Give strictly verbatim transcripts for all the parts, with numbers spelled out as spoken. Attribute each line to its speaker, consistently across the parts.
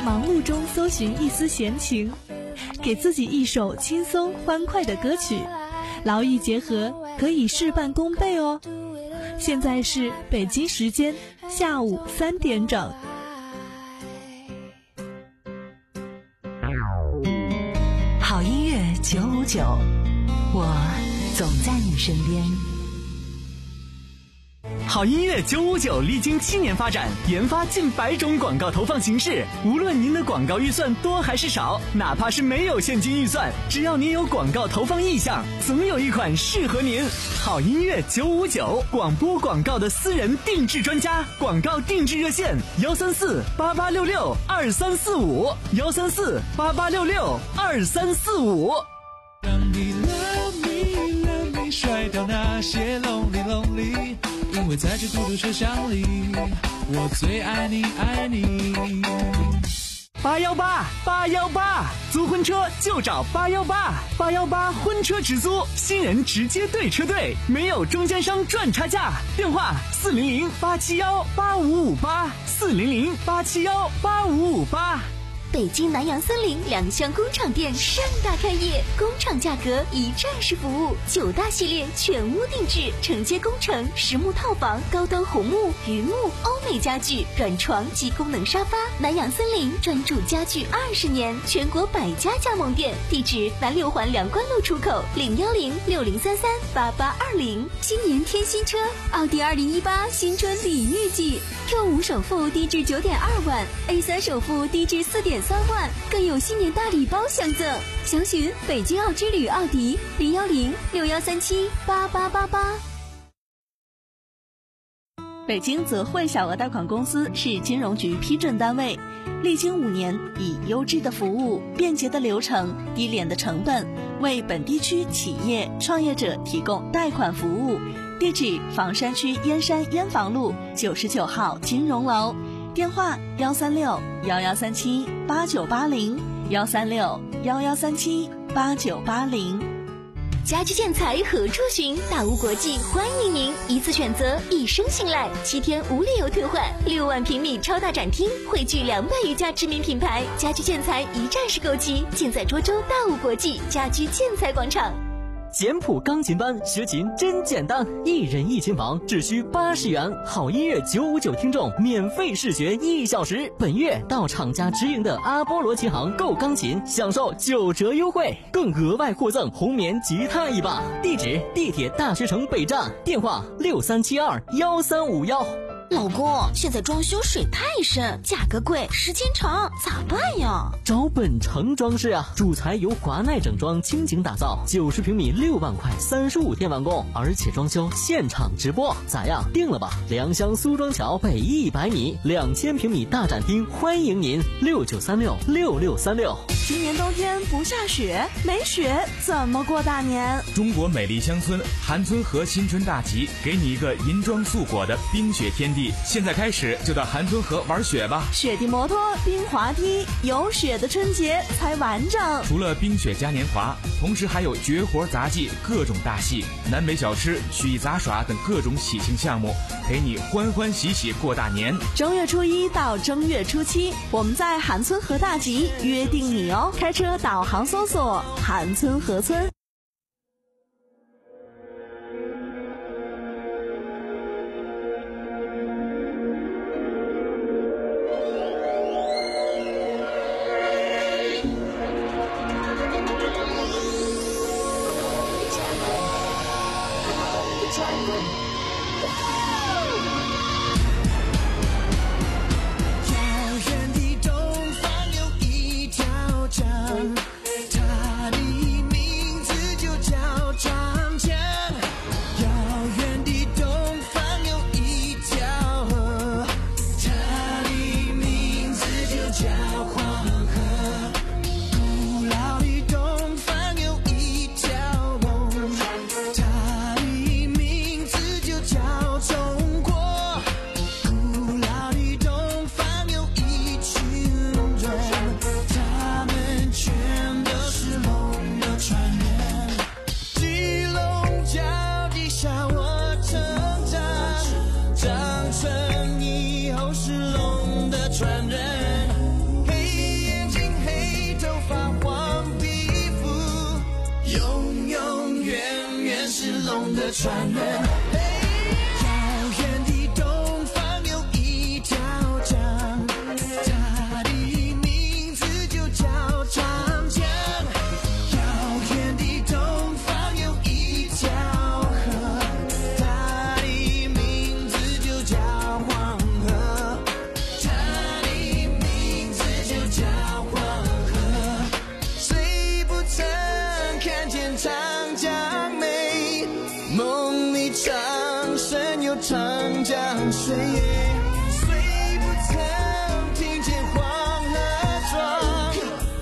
Speaker 1: 忙碌中搜寻一丝闲情，给自己一首轻松欢快的歌曲，劳逸结合，可以事半功倍哦。现在是北京时间下午三点整。
Speaker 2: 好音乐九五九，我总在你身边。
Speaker 3: 好音乐九五九历经七年发展，研发近百种广告投放形式。无论您的广告预算多还是少，哪怕是没有现金预算，只要您有广告投放意向，总有一款适合您。好音乐九五九，广播广告的私人定制专家，广告定制热线幺三四八八六六二三四五幺三四八八六六二三四五。
Speaker 4: 让你 love me love me 甩掉那些 lonely lonely，因为在这孤独车厢里，我最爱你爱你。
Speaker 3: 八幺八八幺八，租婚车就找八幺八，八幺八婚车直租，新人直接对车队，没有中间商赚差价。电话四零零八七幺八五五八，四零零八七幺八五五八。
Speaker 5: 北京南洋森林两厢工厂店盛大开业，工厂价格一站式服务，九大系列全屋定制，承接工程、实木套房、高端红木、榆木、欧美家具、软床及功能沙发。南洋森林专注家具二十年，全国百家加盟店，地址南六环梁关路出口，零幺零六零三三八八二零。新年添新车，奥迪二零一八新春礼遇季 ，Q 五首付低至九点二万 ，A 三首付低至四点三万，更有新年大礼包相赠。详询北京奥之旅奥迪零幺零六幺三七八八八八。
Speaker 1: 北京泽汇小额贷款公司是金融局批准单位，历经五年，以优质的服务、便捷的流程、低廉的成本，为本地区企业创业者提供贷款服务。地址：房山区燕山燕房路九十九号金融楼。电话：幺三六幺幺三七八九八零，幺三六幺幺三七八九八零。
Speaker 5: 家居建材何处寻？大屋国际欢迎您，一次选择，一生信赖，七天无理由退换，六万平米超大展厅，汇聚两百余家知名品牌，家居建材一站式购齐，尽在涿州大屋国际家居建材广场。
Speaker 3: 简谱钢琴班学琴真简单，一人一琴房只需八十元，好音乐九五九听众免费试学一小时。本月到厂家直营的阿波罗琴行购钢琴，享受九折优惠，更额外获赠红棉吉他一把。地址：地铁大学城北站，电话六三七二幺三五幺。
Speaker 5: 老公，现在装修水太深，价格贵，时间长，咋办呀？
Speaker 3: 找本城装饰啊，主材由华奈整装倾情打造，九十平米六万块，三十五天完工，而且装修现场直播，咋样？定了吧？良乡苏庄桥北一百米，两千平米大展厅，欢迎您，六九三六六六三六。
Speaker 1: 今年冬天不下雪，没雪怎么过大年？
Speaker 6: 中国美丽乡村韩村河新春大集，给你一个银装素裹的冰雪天地。现在开始就到韩村河玩雪吧，
Speaker 1: 雪地摩托、冰滑梯，有雪的春节才完整。
Speaker 6: 除了冰雪嘉年华，同时还有绝活杂技、各种大戏、南北小吃、曲艺杂耍等各种喜庆项目，陪你欢欢喜喜过大年。
Speaker 1: 正月初一到正月初七，我们在韩村河大集约定你哦。开车导航搜索韩村河村。
Speaker 4: 它的名字就叫长江。遥远的东方有一条河，它的名字就叫黄河。古老的东方有一条龙，它的名字传人。遥远的东方有一条江，它的名字就叫长江。遥远的东方有一条河，它的名字就叫黄河。它的名字就叫黄河。谁不曾看见长江美？梦里长生有长江水。谁不曾听见黄河壮？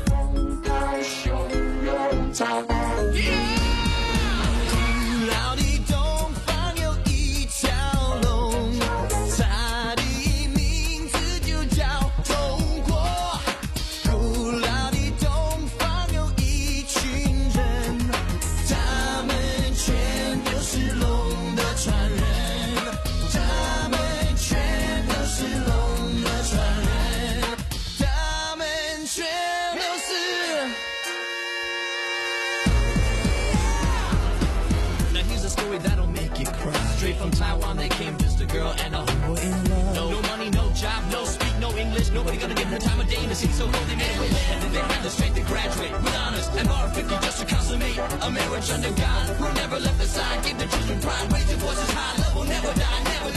Speaker 4: 古老的东方有一条龙，它的名字就叫中国。古老的东方有一群人，他们全都是龙的传人，他们全都是龙的传人，他们全都是。Now here's a story that'll make you cry. Straight from Taiwan, they came just a girl and a boy in love. No, no money, no job, no speak, no English. Nobody gonna give her time of day to see. So cold they made it. And then they had the strength to graduate with honors and bar fifty just to consummate a marriage under God. Who never left the side, gave the children pride. Raise your voices high, love will never die, never.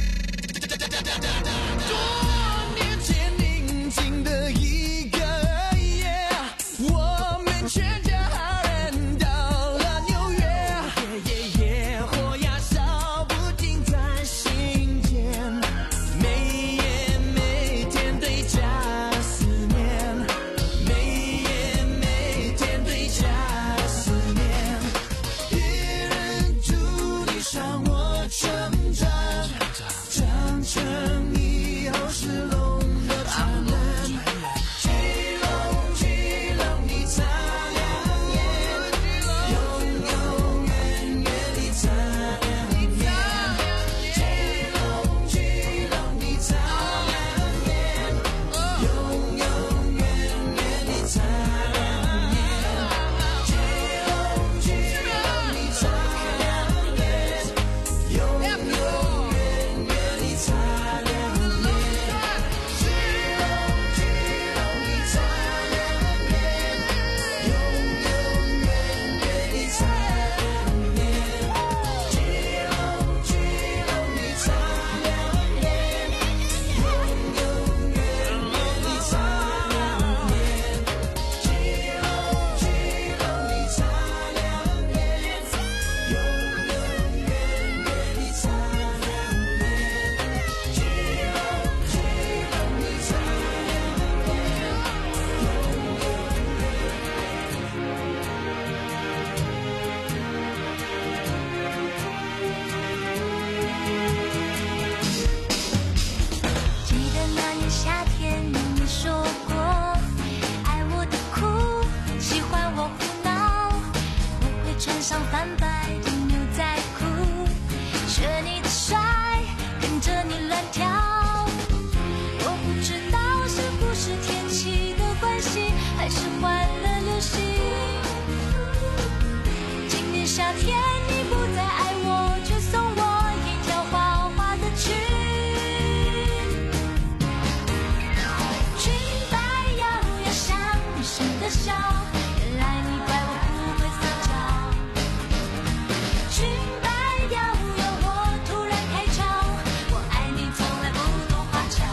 Speaker 4: 多年前宁静的一个夜，我们全家人到了纽约，夜夜夜火呀烧不停在心间，每夜每天对家的思念，每夜每天对家的思念，别人注定让我成长，长成以后是龙的传人。巨龙巨龙你擦亮眼，永永远远地擦亮眼。巨龙巨龙你擦亮眼，永永远远地擦亮眼。巨龙巨龙你擦亮眼，永永远远地擦亮眼。巨龙巨龙你擦亮眼，永永远远地擦亮眼。巨龙巨龙你擦亮眼，永永远远地擦亮眼。巨龙巨龙你擦亮眼，永永远远地擦亮眼。巨龙巨龙你擦亮
Speaker 7: 记得那年夏天，你说过爱我的哭，喜欢我胡闹，我会穿上泛白的牛仔裤，学你的帅，跟着你乱跳。我不知道是不是天气的关系，还是换了流行。今年夏天你不再爱我，却送我一条花花的裙。裙摆摇呀像女生的笑，原来你怪我不会撒娇。裙摆摇摇我突然开窍，我爱你从来不懂花俏。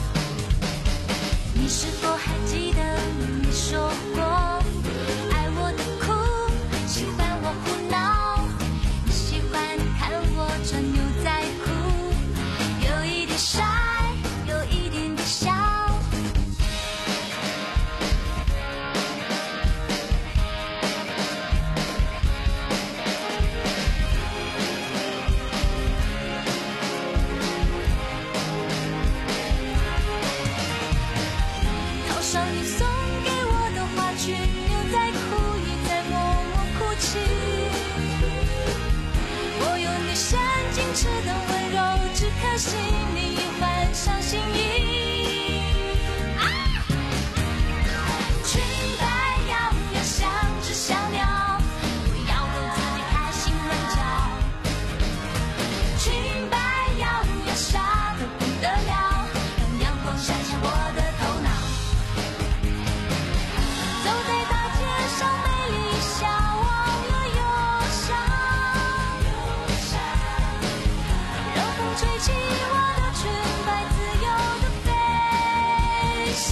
Speaker 7: 你是否还记得你说过爱我的哭，喜欢我胡闹，你喜欢看我穿牛仔裤，有一点帅，有一点点笑。套上你送给我的花裙，牛仔裤也在默默哭泣。我有女神矜持的温柔，只可惜你已换上新衣。啊！裙摆摇呀像只小鸟，我要逗自己开心乱叫。 吹起我的裙摆，自由的飞翔。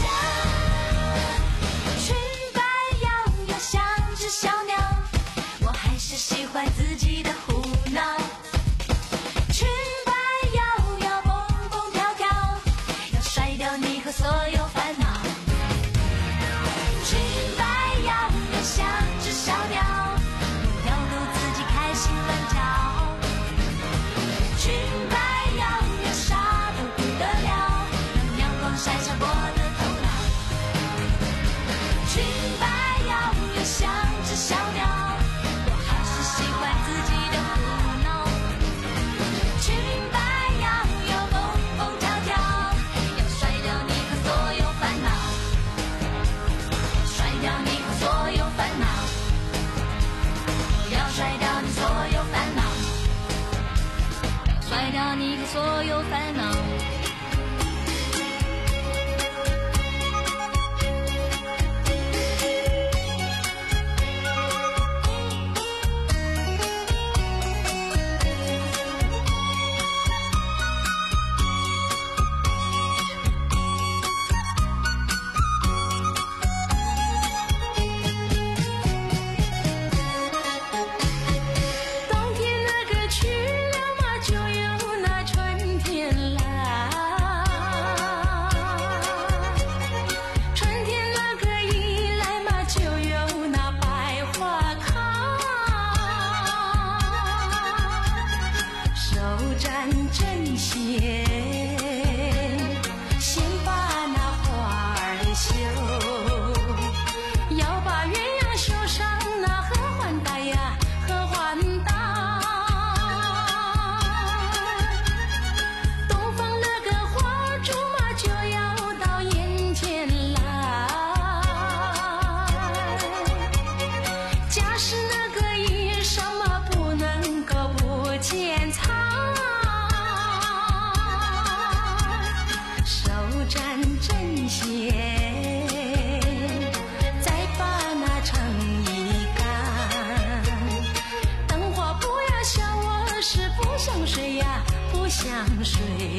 Speaker 7: 裙摆摇摇像只小鸟，我还是喜欢自己的胡闹。裙摆摇摇蹦蹦跳跳，要甩掉你和所有烦恼。裙摆摇摇像只小鸟，摇逗自己开心乱跳。裙摆摇摇傻得不得了，让阳光晒下我的头脑。裙摆摇摇像只小鸟，我还是喜欢自己的胡闹。裙摆摇摇蹦蹦跳跳，要甩掉你和所有烦恼，甩掉你和所有烦恼，要甩掉你所有烦恼，甩掉你和所有烦恼。冬天那个去了嘛，就有那春天来。春天那个一来嘛，就有那百花开。手沾针线，先把那花儿绣，要把鸳鸯绣上那合欢带呀，合欢带。东方那个花烛嘛，就要到眼前来。家是那个衣裳嘛，不能够不剪裁。手沾针线，再把那成衣干。等会不要笑我是不想睡呀，不想睡。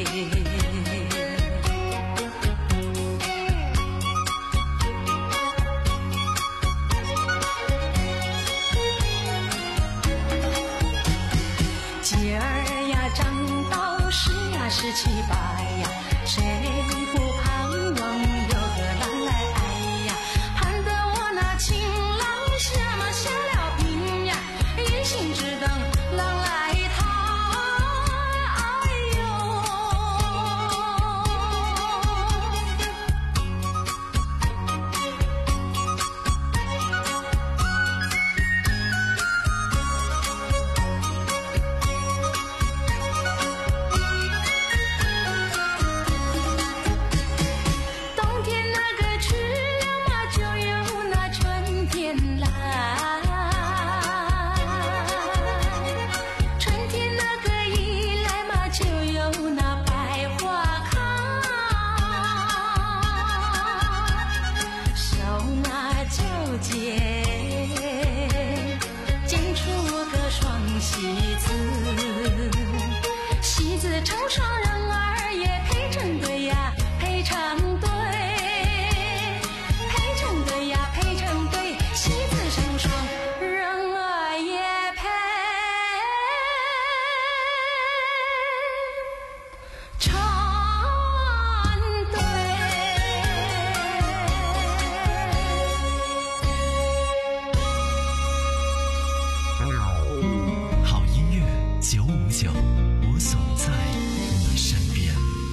Speaker 7: 姐儿呀，长到十呀十七八呀，谁不盼望有个郎来爱呀？盼得我那情郎下嘛下了病呀，一心只等郎来讨。哎呦，冬天那个去了嘛，就有那春天来。春天那个一来嘛，就有那百花开。手拿九剪，剪出个双喜字，喜字成双，人儿也配成对呀，配成对，配成对呀，配成对，喜字成双，人儿也配成对。
Speaker 3: 好音乐九五九，我总在你身边。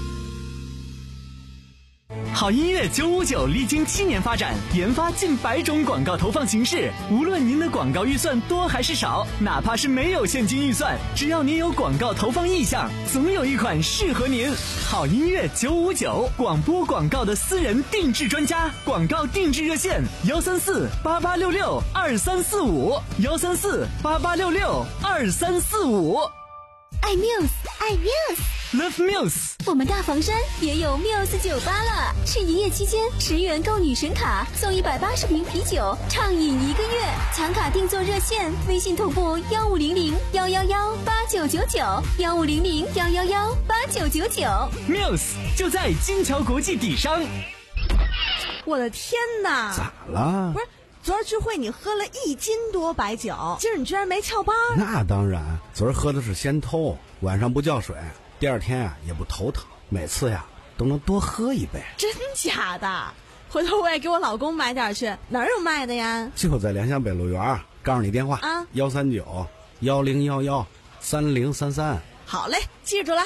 Speaker 3: 好音乐九五九历经七年发展，研发近百种广告投放形式。无论您的广告预算多还是少，哪怕是没有现金预算，只要您有广告投放意向，总有一款适合您。好音乐九五九，广播广告的私人定制专家，广告定制热线：幺三四八八六六二三四五，幺三四八八六六二三四五。
Speaker 5: 爱 Muse， 爱 Muse。
Speaker 3: Love Muse。
Speaker 5: 我们大房山也有 Muse 酒吧了，是营业期间十元购女神卡送一百八十瓶啤酒，畅饮一个月。抢卡定做热线，微信同步幺五零零幺幺幺八九九九幺五零零幺幺幺八九九九。
Speaker 3: Muse 就在金桥国际底商。
Speaker 1: 我的天哪！
Speaker 8: 咋了？
Speaker 1: 不是，昨儿聚会你喝了一斤多白酒，今儿你居然没翘班？
Speaker 8: 那当然，昨儿喝的是仙偷，晚上不叫水，第二天呀、啊、也不头疼，每次呀都能多喝一杯。
Speaker 1: 真假的？回头我也给我老公买点去，哪儿有卖的呀？
Speaker 8: 就在联想北路园，告诉你电话
Speaker 1: 啊，
Speaker 8: 幺三九幺零幺幺三零三三。
Speaker 1: 好嘞，记住了。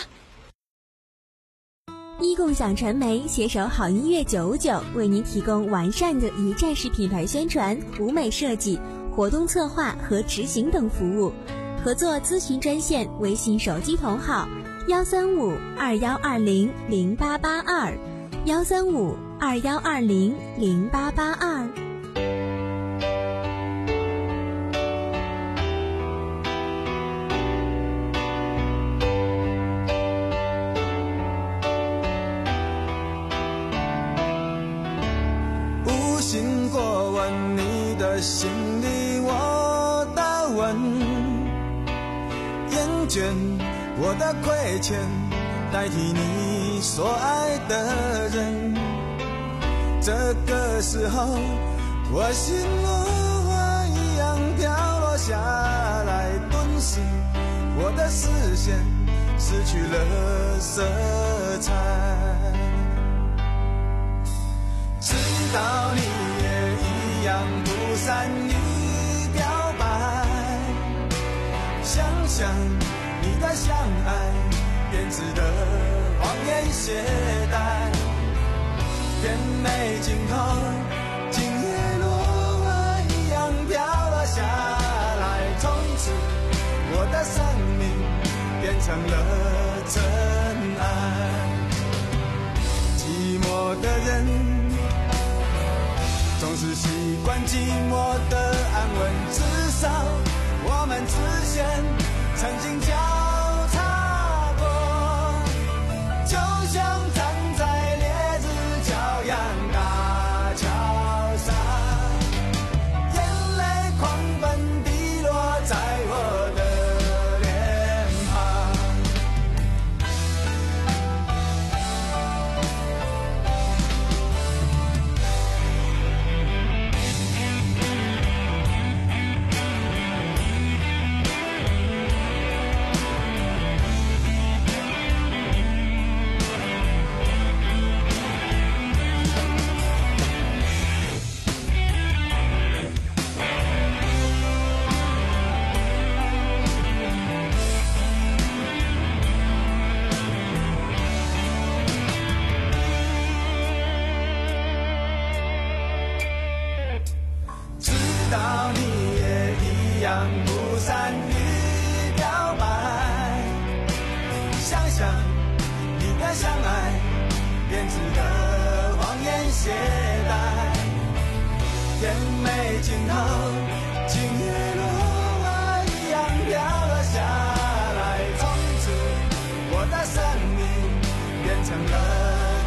Speaker 5: 一共享传媒携手好音乐九五九，为您提供完善的一站式品牌宣传、舞美设计、活动策划和执行等服务。合作咨询专线：微信手机同号幺三五二幺二零零八八二，幺三五二幺二零零八八二。
Speaker 4: 信过问你的心里我的吻，厌倦我的亏欠，代替你所爱的人。这个时候我心如花一样飘落下来，顿时我的视线失去了色彩。知道你也一样不善于表白，想想你的相爱编织的谎言懈怠，甜美尽头今夜落花一样飘落下来，从此我的生命变成了尘埃。寂寞的人总是习惯寂寞的安稳，至少我们之间曾经交叉过，就像站在烈日骄阳大桥上，眼泪狂奔滴落在我的脸庞。不善于表白，想想你的相爱编织的谎言懈怠，甜美尽头今夜落花一样飘了下来，从此我的生命变成了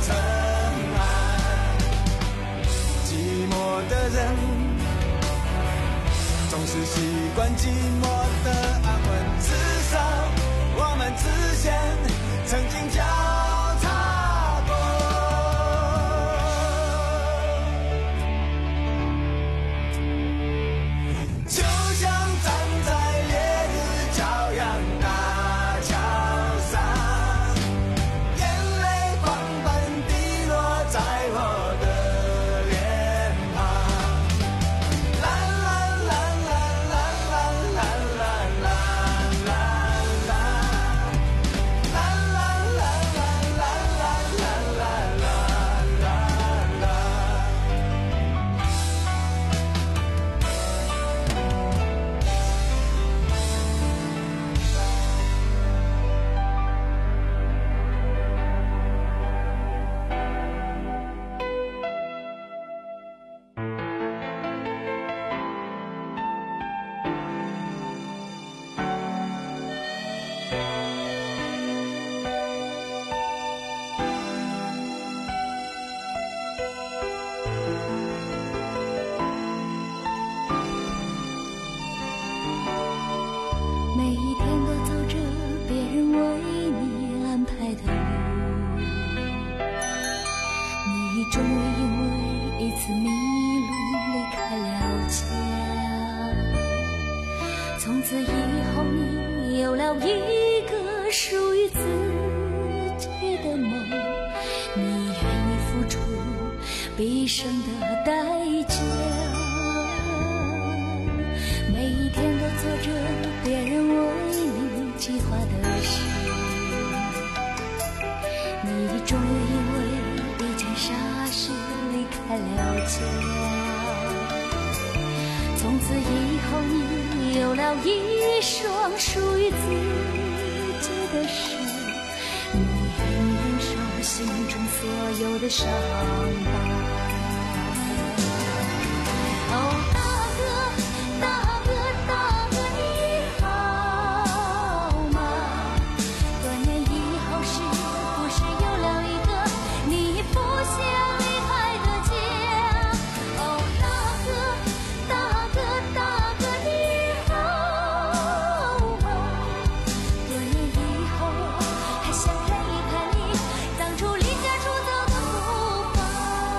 Speaker 4: 尘埃。寂寞的人总是习惯寂寞的安稳，至少我们之间曾经交叉过，就像站在烈日骄阳大桥上，眼泪狂奔滴落在我的脸庞，蓝蓝蓝蓝蓝蓝蓝蓝蓝蓝蓝蓝蓝
Speaker 7: 自己的梦，你愿意付出毕生的代价，每一天都做着别人为你计划的事，你终于因为一件傻事离开了家，从此以后你有了一双属于自己的手，你愿意忍受心中所有的伤疤。哦，大哥，大哥，大哥，你好吗？多年以后，是不是有了一个你不想离开的家？哦，大哥，大哥，大哥，你好吗？多年以后，我还想看一看你当初离家出走的步伐。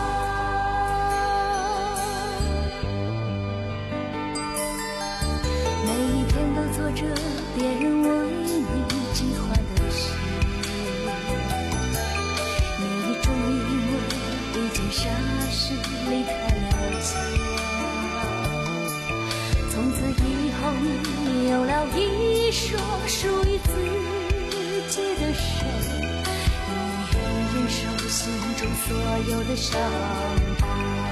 Speaker 7: 每一天都做着别人为你计划的事，你终于因为一件傻事离开了家，从此以后你有了一双属于自己的手，你愿意忍受心中所有的伤疤。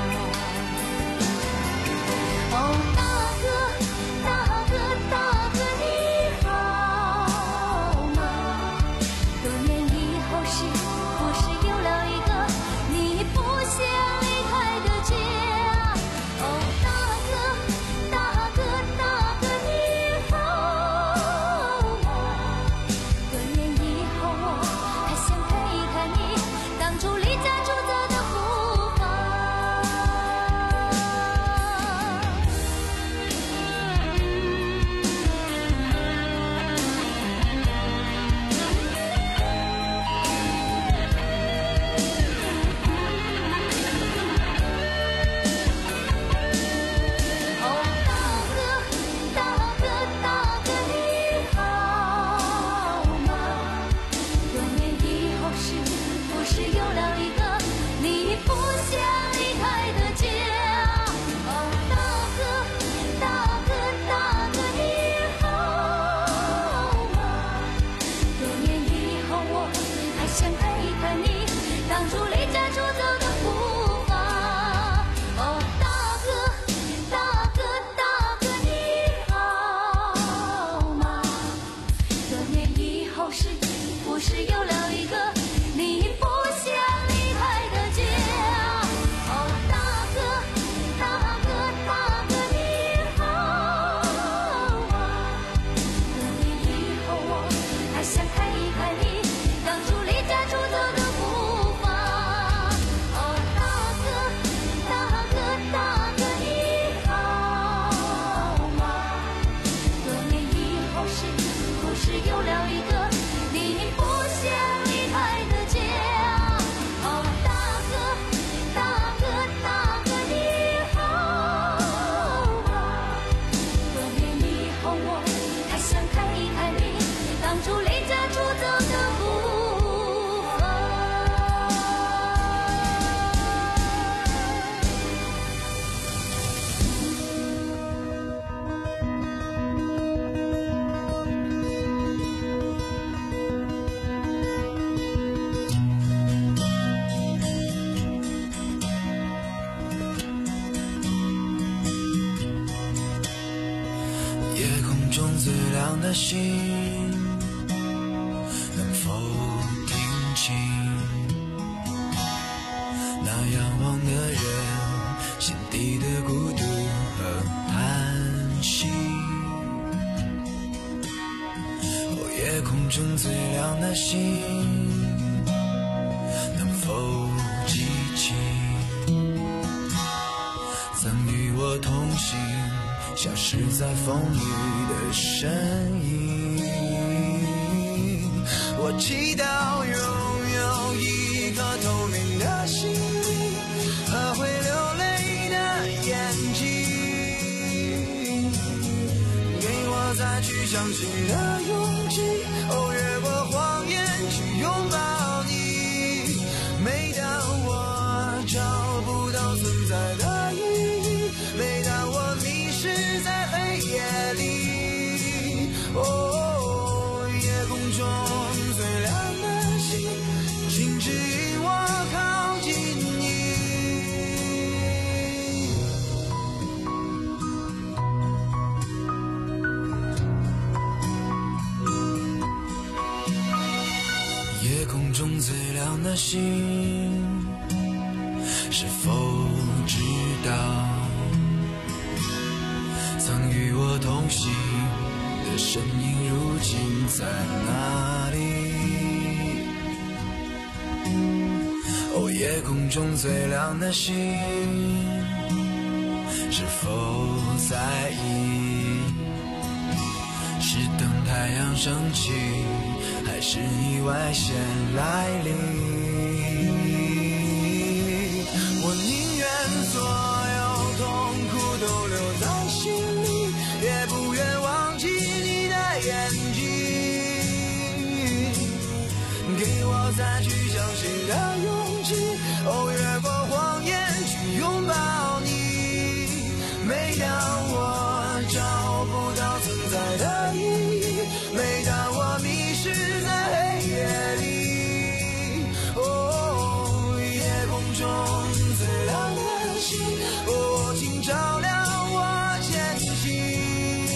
Speaker 7: 哦，大哥，大哥，大哥，你好吗？多年以后，是不是有了一个你不想离开的家？哦，大哥，大哥，大哥，你好吗？多年以后，我还想看一看你当初离家出走的步伐。哦，大哥，大哥，大哥，你好吗？多年以后，是不是有了一个你不想离开的家？哦，大哥，大哥，大哥，你好吗？多年以后，我还想看一看你当初离家出走的步伐。哦，大哥，大哥，大哥，你好吗？多年以后，是不是有了一个你不想离开的家？哦，大哥，大哥，大哥，你好吗？多年以后，我还想看一看你当初离家出走的步伐。哦，大哥，大哥，大哥，你好吗？多年以后，是不是有了一个你不想离开的家？哦，大哥，大哥，大哥，你好吗？多年以后，我还想看一看你当初离家出走的步伐。
Speaker 4: 夜空中最亮的星，能否听清那仰望的人心底的孤独和叹息？哦，夜空中最亮的星，能否记起曾与我同行消失在风雨的身影？我祈祷拥有一颗透明的心灵和会流泪的眼睛，给我再去相信的勇气。哦，越过谎言夜空中最亮的星，是否知道曾与我同行的身影如今在哪里？哦，夜空中最亮的星，是否在意？是等太阳升起，还是意外先来临？我宁愿所有痛苦都留在心里，也不愿忘记你的眼睛，给我再去相信的勇气。哦，越过谎言去拥抱你。每当我找不到存在的意义，每当我迷失在黑夜里，哦，夜空中最亮的星，哦，请照亮我前行。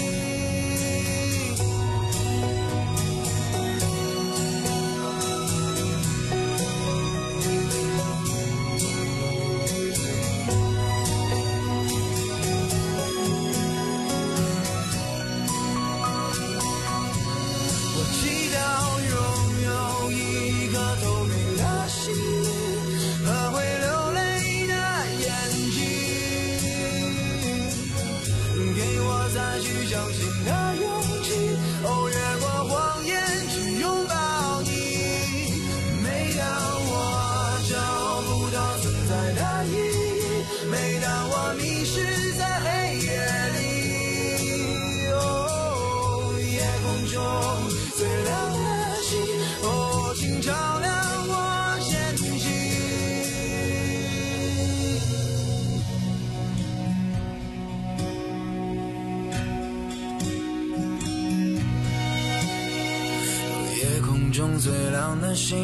Speaker 4: 中最亮的星，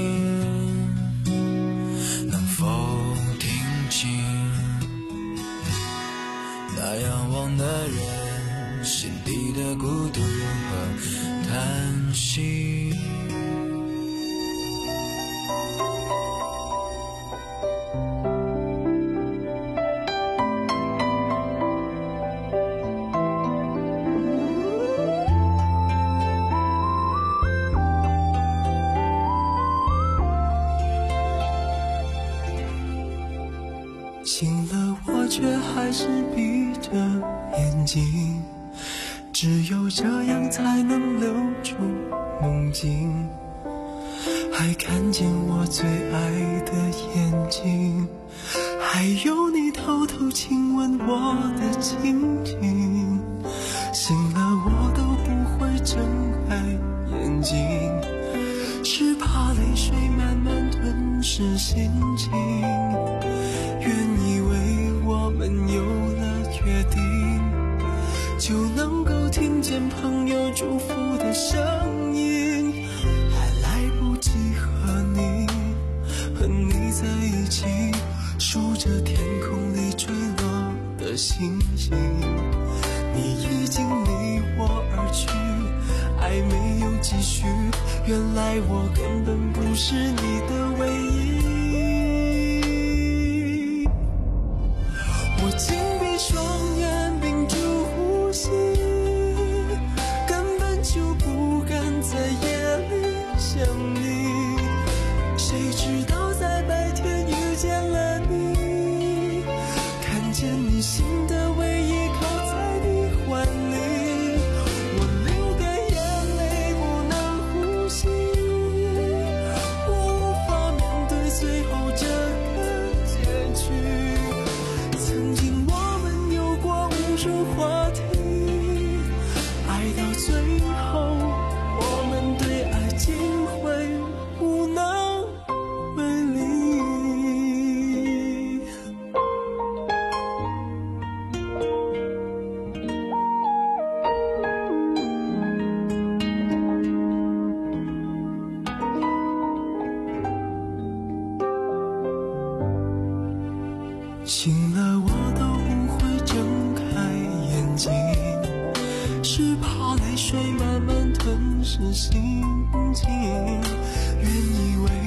Speaker 4: 能否听清那仰望的人心底的孤独和叹息？
Speaker 9: 醒了我却还是闭着眼睛，只有这样才能留住梦境，还看见我最爱的眼睛，还有你偷偷亲吻我的情景。醒了我都不会睁开眼睛，只怕泪水慢慢吞噬心情。原以为我们有了约定，就能够听见朋友祝福的声音，还来不及和你和你在一起，数着天空里坠落的星星。你已经离我而去，爱没有继续，原来我根本不是你的唯一。我紧闭双眼，屏住呼吸，根本就不敢在夜里想你。谁知道在白天遇见了你，看见你心的唯一靠在你怀里，我流干眼泪不能呼吸，我无法面对最后这个结局。曾经我们有过无数话题，爱到最后我们对爱竟会无能为力。醒了我都不会睁开眼睛，是怕泪水慢慢吞噬心情。原以为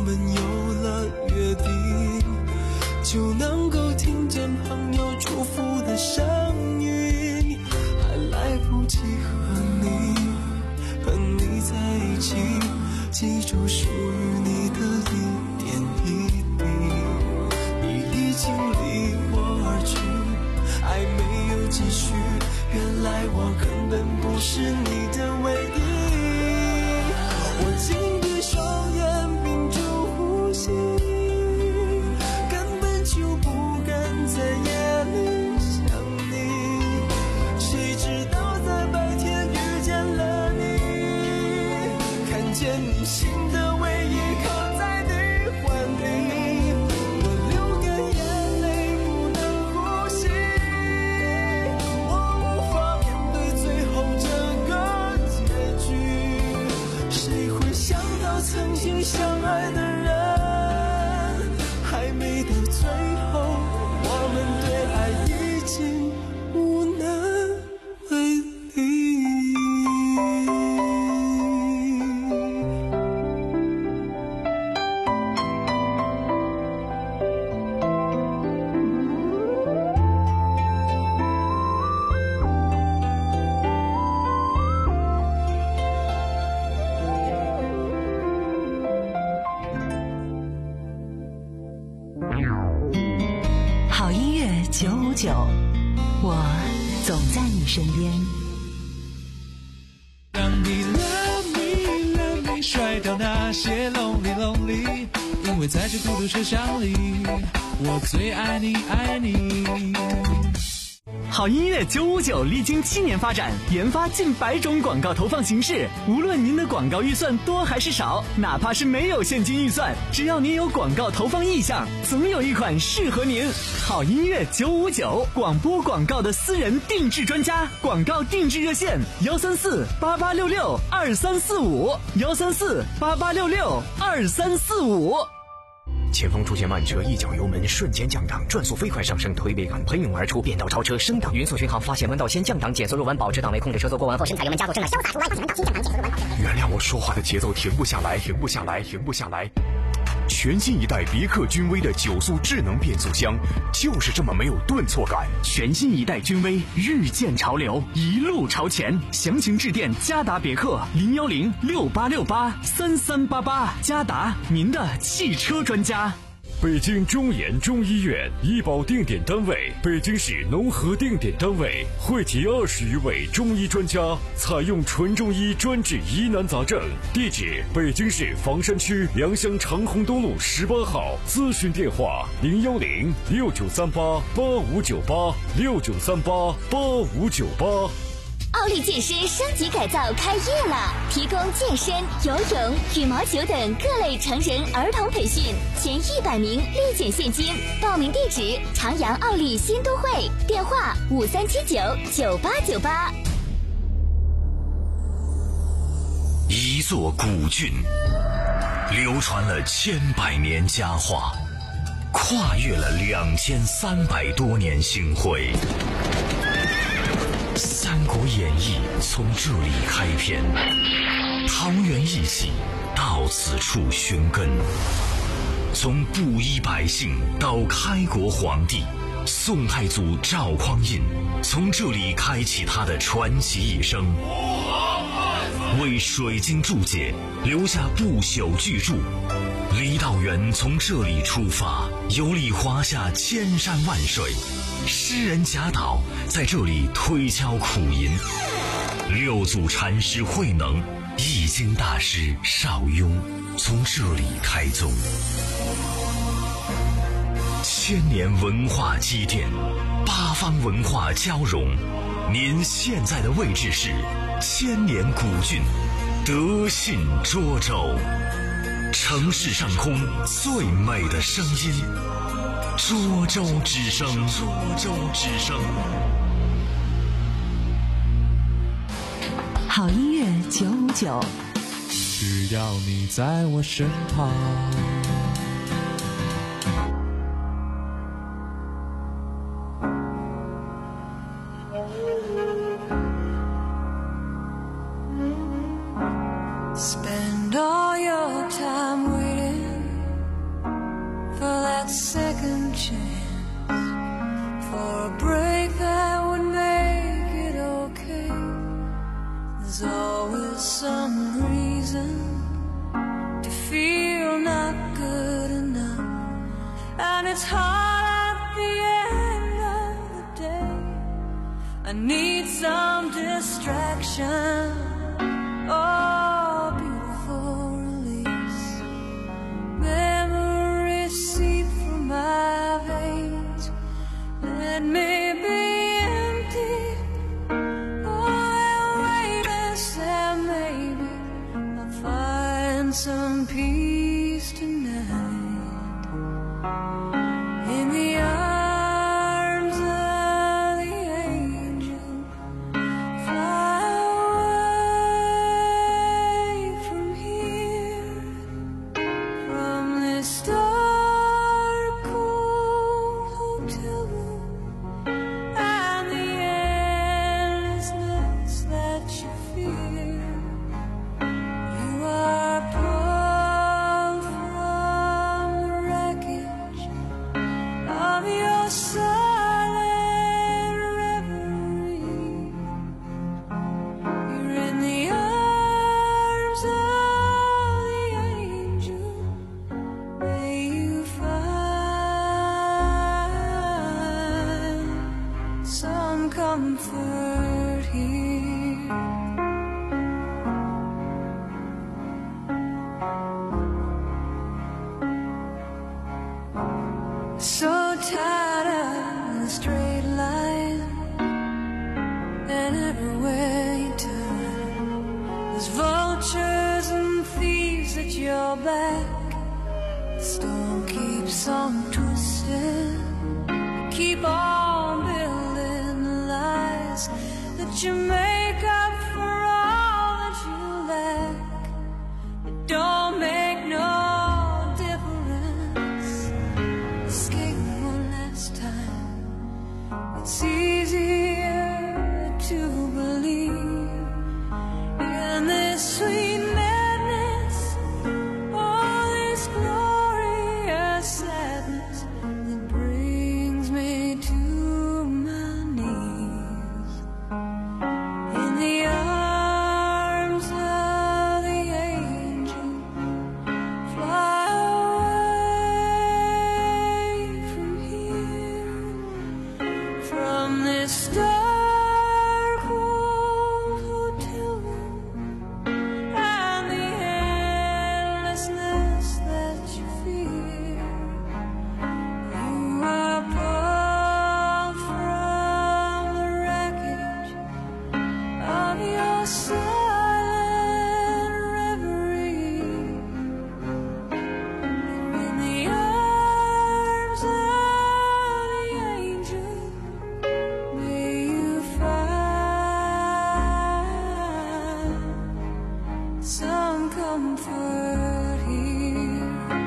Speaker 9: 们有了约定，就能够听见朋友祝福的声音，还来不及和你和你在一起，记住属于你的一点一滴。你已经离我而去，爱没有继续，原来我根本不是你的唯一。我紧闭双眼，屏住呼吸，根本就不敢在夜里想你。谁知道在白天遇见了你，看见你心的唯一靠在你怀里，我流干眼泪不能呼吸，我无法面对最后这个结局。谁会想到曾经相爱的人，还没到最后，我们对爱已经无能为力。
Speaker 2: 好音乐九五九，我总在你身边。
Speaker 4: 让你 love me love me 甩掉那些 lonely lonely， 因为在这孤独车厢里，我最爱你爱你。
Speaker 3: 好音乐九五九历经七年发展，研发近百种广告投放形式。无论您的广告预算多还是少，哪怕是没有现金预算，只要您有广告投放意向，总有一款适合您。好音乐九五九，广播广告的私人定制专家，广告定制热线：幺三四八八六六二三四五，幺三四八八六六二三四五。
Speaker 10: 前方出现慢车，一脚油门瞬间降档，转速飞快上升，推背感喷涌而出，变道超车升档，匀速巡航，发现弯道先降档，减速入弯，保持档位，控制车速过弯后，深踩油门加速，正档潇洒出弯，发现弯道先降档，减速入弯，保持。原谅我说话的节奏停不下来，停不下来，停不下来。全新一代别克君威的九速智能变速箱，就是这么没有顿挫感。
Speaker 3: 全新一代君威，日渐潮流，一路朝前。详情致电嘉达别克零幺零六八六八三三八八，嘉达，您的汽车专家。
Speaker 11: 北京中研中医院医保定点单位，北京市农合定点单位，汇集二十余位中医专家，采用纯中医专治疑难杂症。地址：北京市房山区良乡长虹东路十八号。咨询电话：零幺零六九三八八五九八六九三八八五九八。
Speaker 5: 奥利健身升级改造开业了，提供健身、游泳、羽毛球等各类成人、儿童培训，前一百名立减现金。报名地址：长阳奥利新都会，电话五三七九九八九八。
Speaker 12: 一座古郡，流传了千百年佳话，跨越了两千三百多年星辉。《三国演义》从这里开篇，桃园义气到此处寻根。从布衣百姓到开国皇帝，宋太祖赵匡胤从这里开启他的传奇一生，为水晶注解留下不朽巨著。郦道元从这里出发，游历华夏千山万水。诗人贾岛在这里推敲苦吟，六祖禅师慧能、易经大师邵雍从这里开宗。千年文化积淀，八方文化交融。您现在的位置是千年古郡德信涿州，城市上空最美的声音。涿州之声，涿州之声。
Speaker 2: 好音乐九五九，
Speaker 4: 只要你在我身旁。
Speaker 9: Spend all your time waiting
Speaker 7: chance for a break that would make it okay. There's always some reason to feel not good enough, and it's hard at the end of the day. I need some distraction, oh, beautiful release. Memories seep through my veins. Let me be empty. Oh, witness that maybe I'll find some peace tonight. In the arms of the angel, fly away from here, from this dark, cold hotel room, and the endlessness that you fear. You are pulled from the wreckage of your silent reverie. You're in the arms of the angel. May you find some comfort here. So tired of the straight line, and everywhere you turn, there's vultures and thieves at your back. The storm keeps on twisting. Keep on building the lies that you make up for all that you lack. It don't make no difference. Escape one last time. It's easier to believe in this sweet madness, all this glorious sadness that brings me to my knees. In the arms of the angel, fly away from here, from this dark old hotel room, and the endlessness that you fear. You are pulled from the wreckage of your silent reverie. You're in the arms of the angel. May you find some comfort here.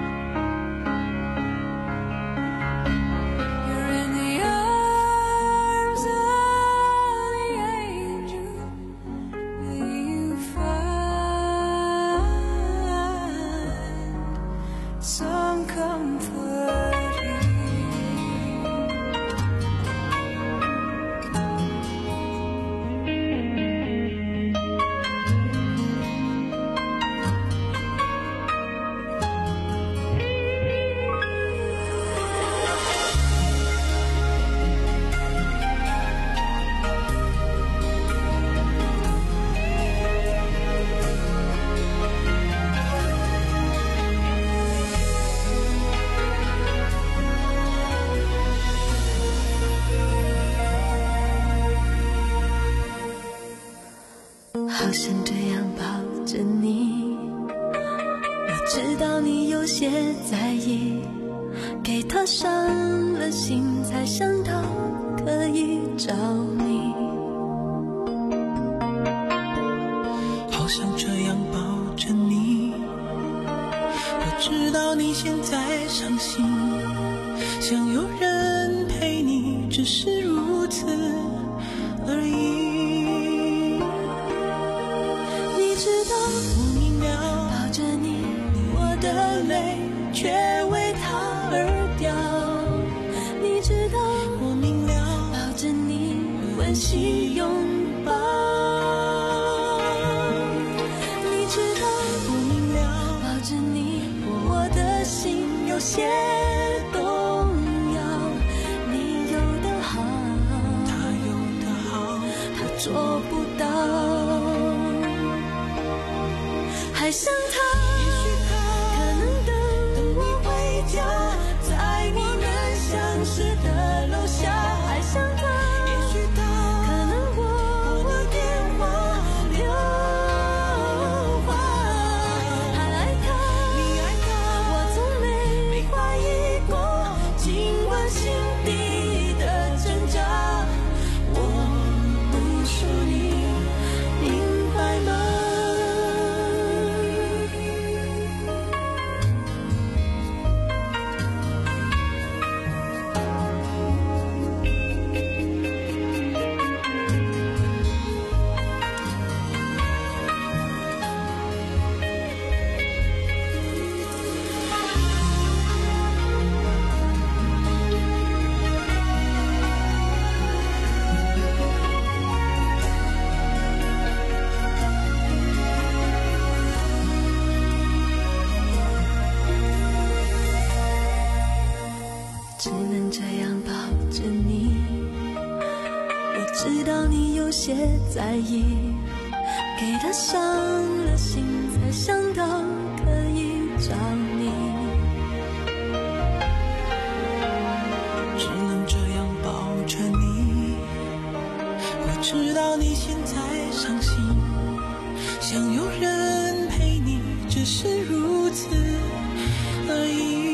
Speaker 7: You're in the arms of the angel. May you find some comfort here.
Speaker 13: 好想这样抱着你，我知道你有些在意，给他伤了心才想到可以找你。
Speaker 9: 好想这样抱着你，我知道你现在伤心，想有人陪你，只是如此而已。
Speaker 13: 你知道我明了，抱着你，我的泪却为他而掉。 温馨拥抱。你知道我明了，抱着你，我的心有些动摇。你有的好，他有的好，他做不到。还想他，也许他可能等我回家，在我们相识的楼下。还想他，也许他可能拨我电话留话。还爱他，你爱他，我从没怀疑过，尽管心底的挣扎。我不说你明白吗？只能这样抱着你，我知道你有些在意，给他伤了心，才想到可以找你。只能这样抱着你，我知道你现在伤心，想有人陪你，只是如此而已。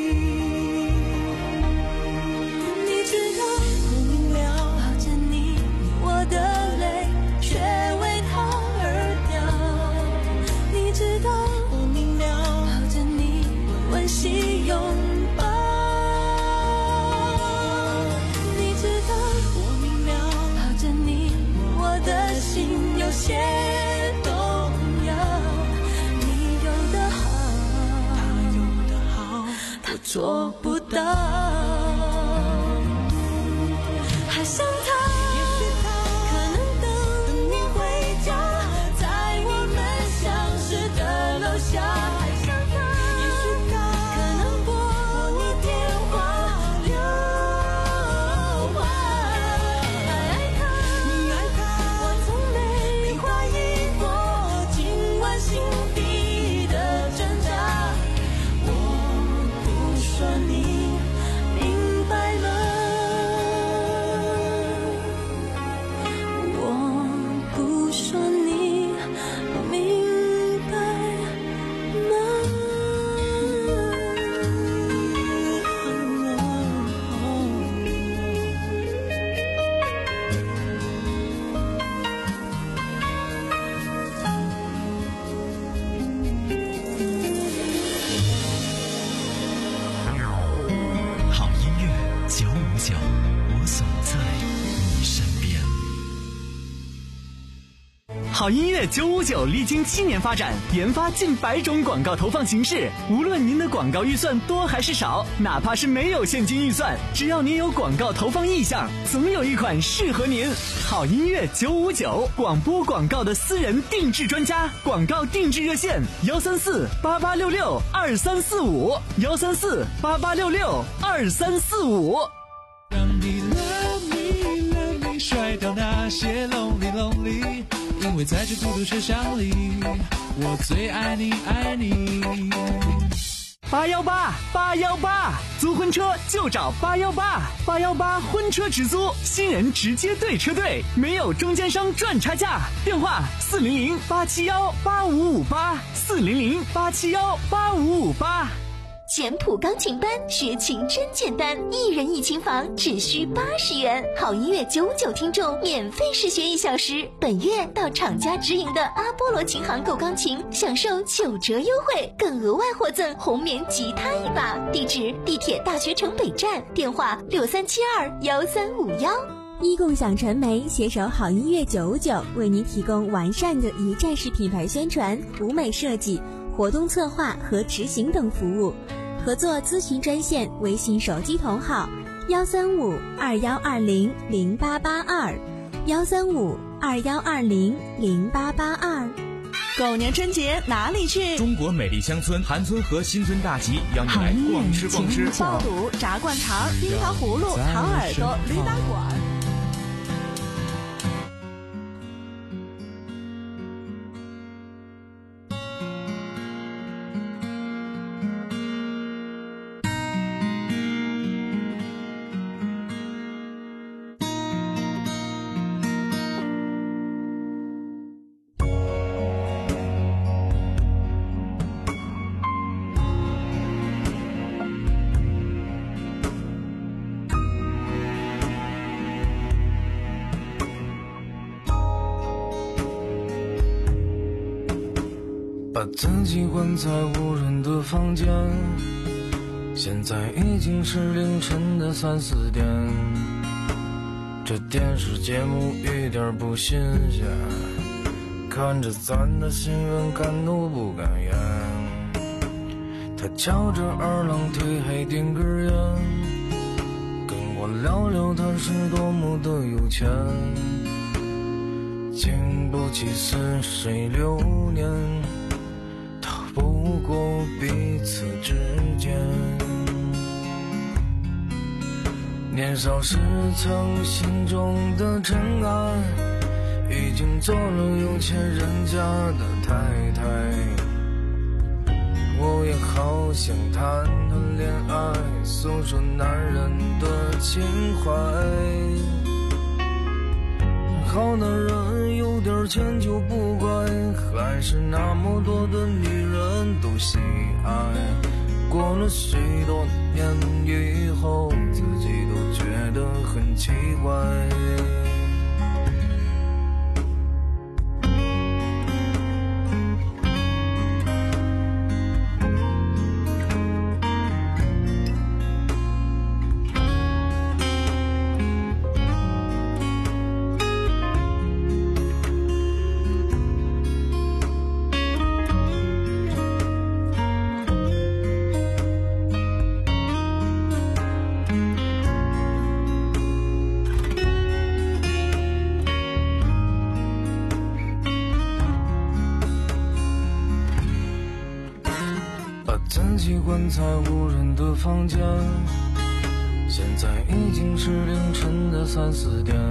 Speaker 13: 心拥抱，你知道我明了，抱着你，我的心有些动摇。你有的好，他有的好，他做不到。还想他，也许他可能等你回家，在我们相识的楼下。
Speaker 3: 好音乐九五九历经七年发展，研发近百种广告投放形式。无论您的广告预算多还是少，哪怕是没有现金预算，只要您有广告投放意向，总有一款适合您。好音乐九五九，广播广告的私人定制专家，广告定制热线：幺三四八八六六二三四五，幺三四八八六六二三四五。
Speaker 4: 让你 love me love me， 甩掉那些 lonely lonely。因为在这孤独车厢里，我最爱你爱你。
Speaker 3: 八幺八八幺八，租婚车就找八幺八，八幺八婚车直租，新人直接对车队，没有中间商赚差价。电话四零零八七幺八五五八，四零零八七幺八五五八。
Speaker 5: 简谱钢琴班学琴真简单，一人一琴房只需八十元，好音乐九五九听众免费试学一小时。本月到厂家直营的阿波罗琴行购钢琴，享受九折优惠，更额外获赠红棉吉他一把。地址：地铁大学城北站，电话六三七二幺三五幺。
Speaker 14: 一共享传媒携手好音乐九五九，为您提供完善的一站式品牌宣传、舞美设计、活动策划和执行等服务。合作咨询专线：微信手机同号幺三五二幺二零零八八二， 幺三五二幺二零零八八二。
Speaker 1: 狗年春节哪里去？
Speaker 6: 中国美丽乡村韩村和新村大集邀你来逛吃逛吃，
Speaker 1: 爆肚、炸灌肠、冰糖葫芦、糖耳朵、驴打滚。
Speaker 9: 把自己关在无人的房间，现在已经是凌晨的三四点，这电视节目一点不新鲜，看着咱的新闻敢怒不敢言。他翘着二郎腿还点根烟，跟我聊聊他是多么的有钱，经不起似水流年，不过彼此之间，年少时曾心中的真爱，已经做了有钱人家的太太。我也好想谈谈恋爱，诉说男人的情怀。好男人有点钱就不乖，还是那么多的女人都喜爱。过了许多年以后，自己都觉得很奇怪。自己关在无人的房间，现在已经是凌晨的三四点，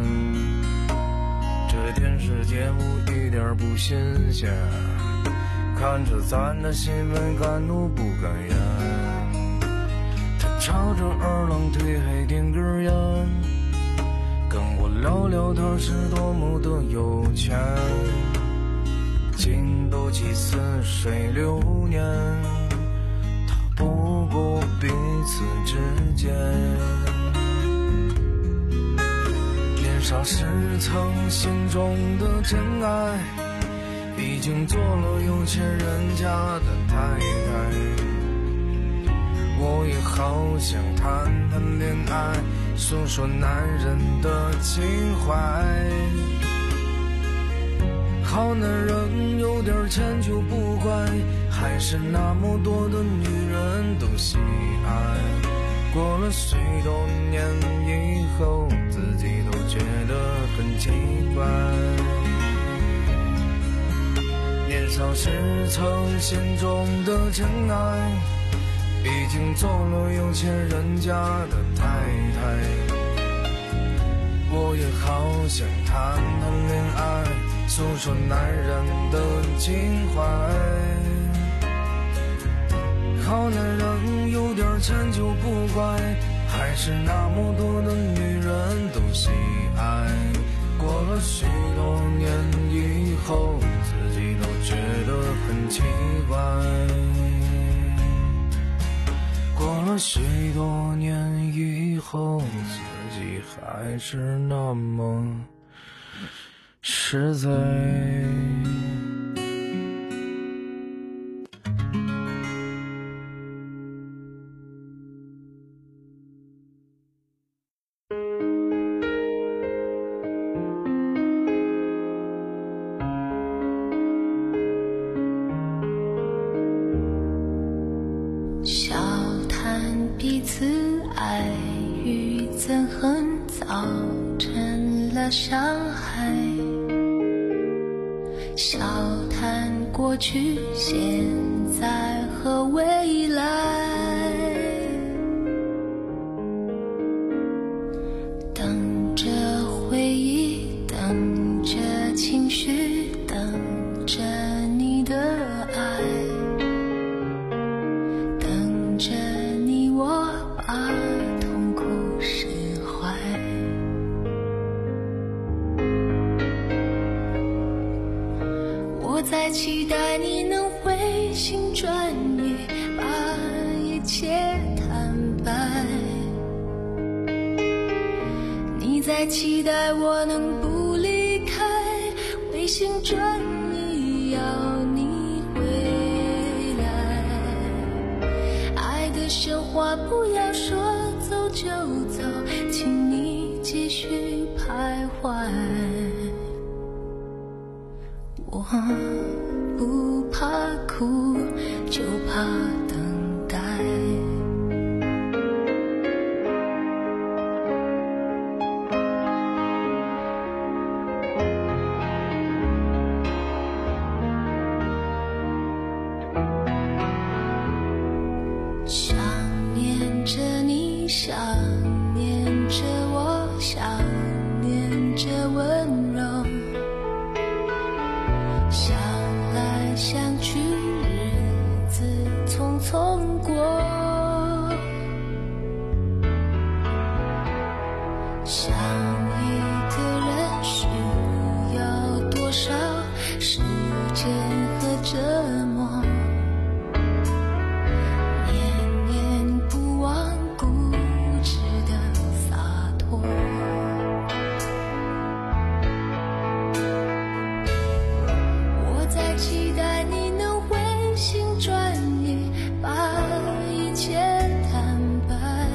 Speaker 9: 这电视节目一点不新鲜，看着咱的新闻敢怒不敢言。他翘着二郎腿还点根烟，跟我聊聊他是多么的有钱，经不起似水流年，不过彼此之间，年少时曾心中的真爱，已经做了有钱人家的太太。我也好想谈谈恋爱，诉说男人的情怀。好男人有点钱就不乖，还是那么多的女人都喜爱。过了许多年以后，自己都觉得很奇怪。年少时曾心中的真爱，已经做了有钱人家的太太。我也好想谈谈恋爱，诉说男人的情怀。好男人有点钱就不乖，还是那么多的女人都喜爱。过了许多年以后，自己都觉得很奇怪。过了许多年以后，自己还是那么实在。
Speaker 13: 笑谈彼此爱与憎恨，早晨了的伤害，笑谈过去、现在和未来，等着回忆，等着情绪，等着你的爱，等着你我把痛苦释怀。我在期待你能回心转意，把一切坦白。你在期待我能不离开，回心转意要你回来。爱的神话不要说走就走，请你继续徘徊。我不怕哭，就怕等待。想念着你，想念着我，想念着温柔，想来想去，日子匆匆过。想一个人需要多少时间和折磨，念念不忘固执的洒脱。我在期待你能回心转意，把一切坦白。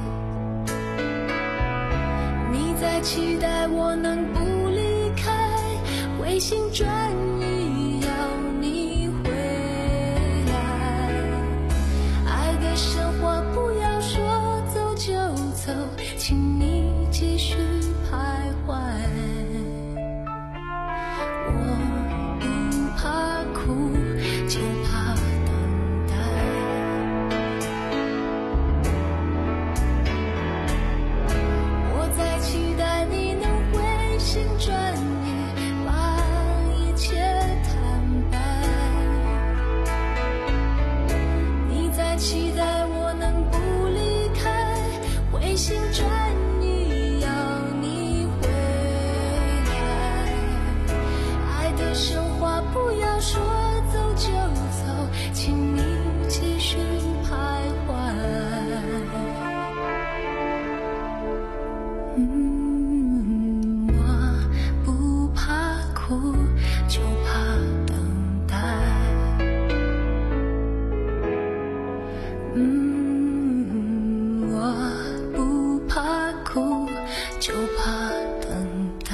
Speaker 13: 你在期待我能不离开，回心转意要你回来。爱的神话不要说走就走，请你继续徘徊。我不怕哭，就怕等待。我在期待你能回心转意，把一切坦白。你在期待我能不离开，回心转意要你回来。爱的神话不要说走就走，请你继续徘徊。嗯，我不怕哭，就怕等待。嗯，我不怕哭，就怕等待。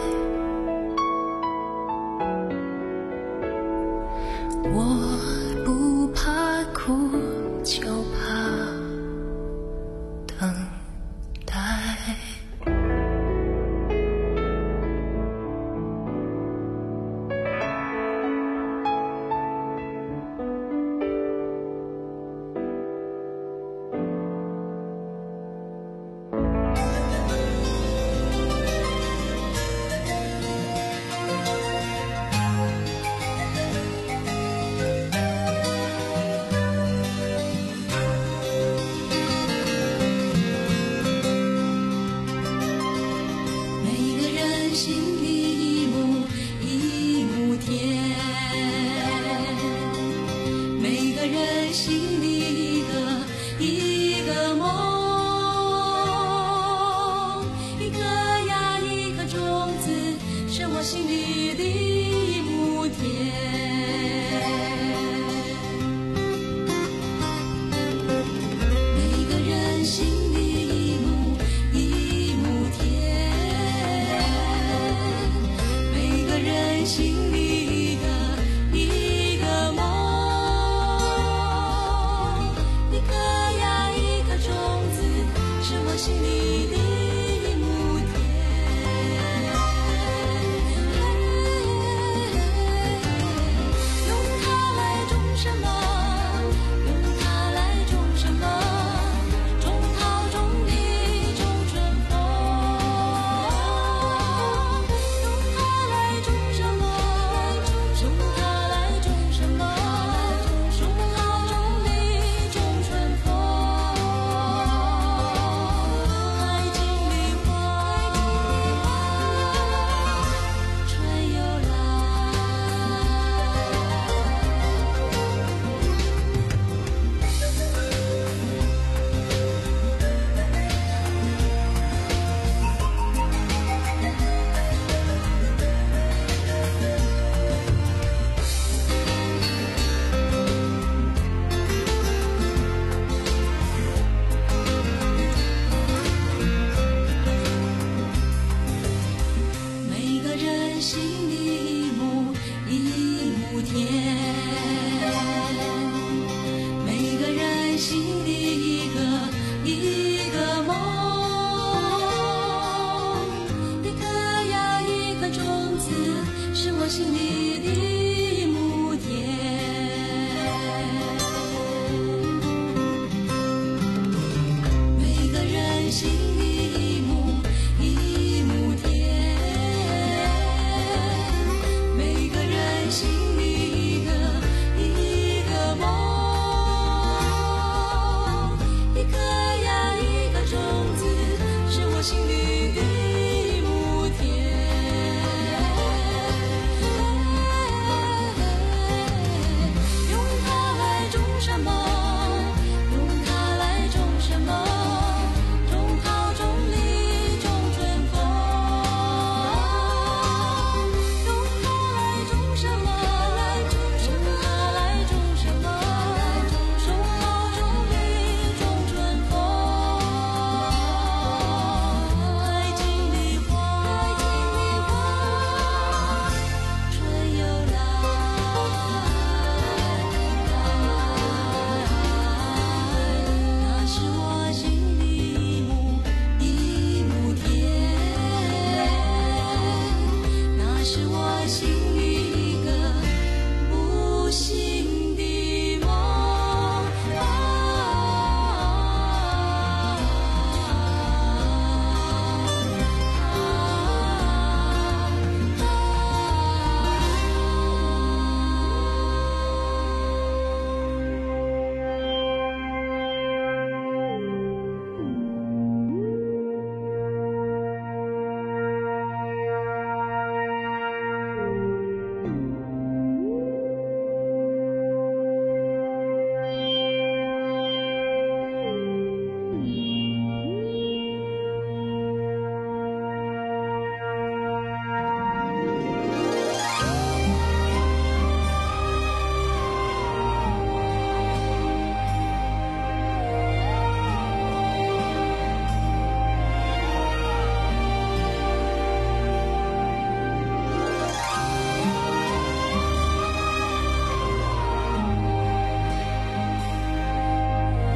Speaker 13: 我不怕哭，就怕等待。 的心。